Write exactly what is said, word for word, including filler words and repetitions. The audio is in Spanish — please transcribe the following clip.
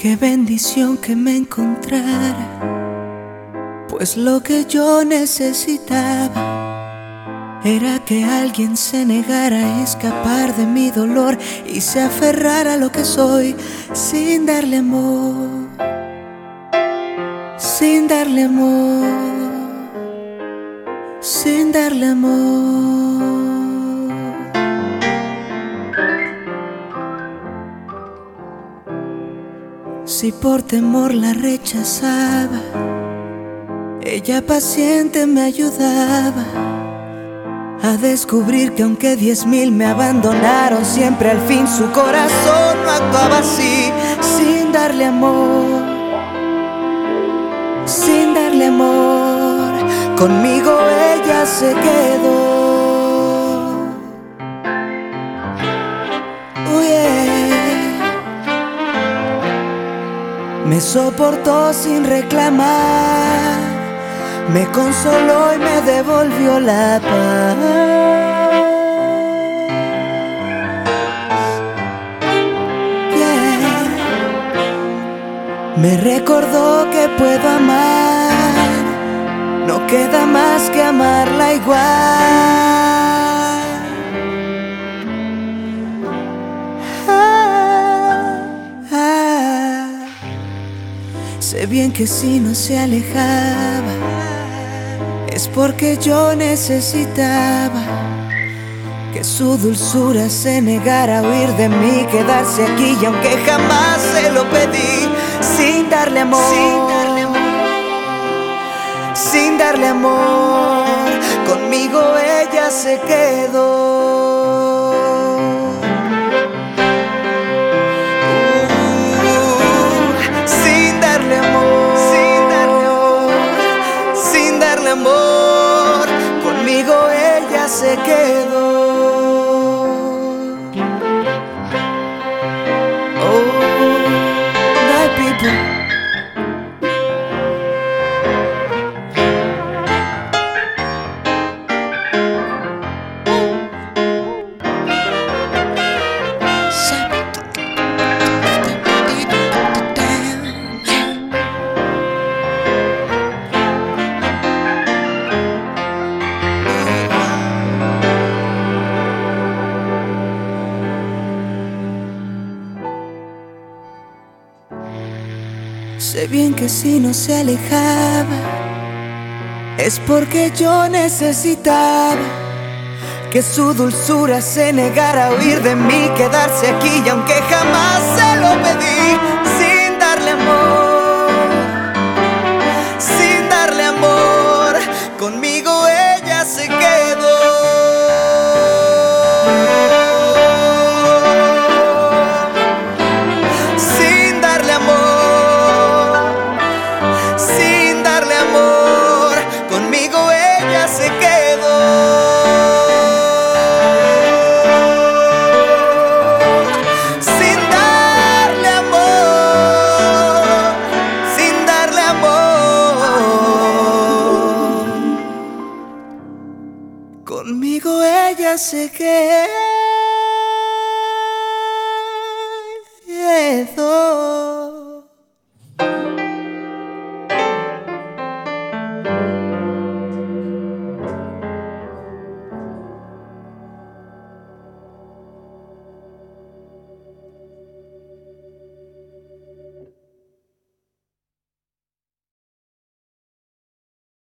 Qué bendición que me encontrara, pues lo que yo necesitaba era que alguien se negara a escapar de mi dolor y se aferrara a lo que soy sin darle amor, sin darle amor, sin darle amor. Si por temor la rechazaba, ella paciente me ayudaba a descubrir que aunque diez mil me abandonaron, siempre al fin su corazón no actuaba así, sin darle amor, sin darle amor. Conmigo ella se quedó. Oh yeah. Me soportó sin reclamar, me consoló y me devolvió la paz. Yeah. Me recordó que puedo amar, no queda más que amarla igual. Sé bien que si no se alejaba es porque yo necesitaba que su dulzura se negara a huir de mí, quedarse aquí, y aunque jamás se lo pedí, sin darle amor, sin darle amor, sin darle amor, conmigo ella se quedó. Amor, conmigo ella se quedó. Oh, my people. Sé bien que si no se alejaba es porque yo necesitaba que su dulzura se negara a huir de mí, quedarse aquí, y aunque jamás se lo pedí, sin darle amor, sin darle amor, conmigo ella se quedó. Se quedó. Sin darle amor, sin darle amor, conmigo ella se quedó.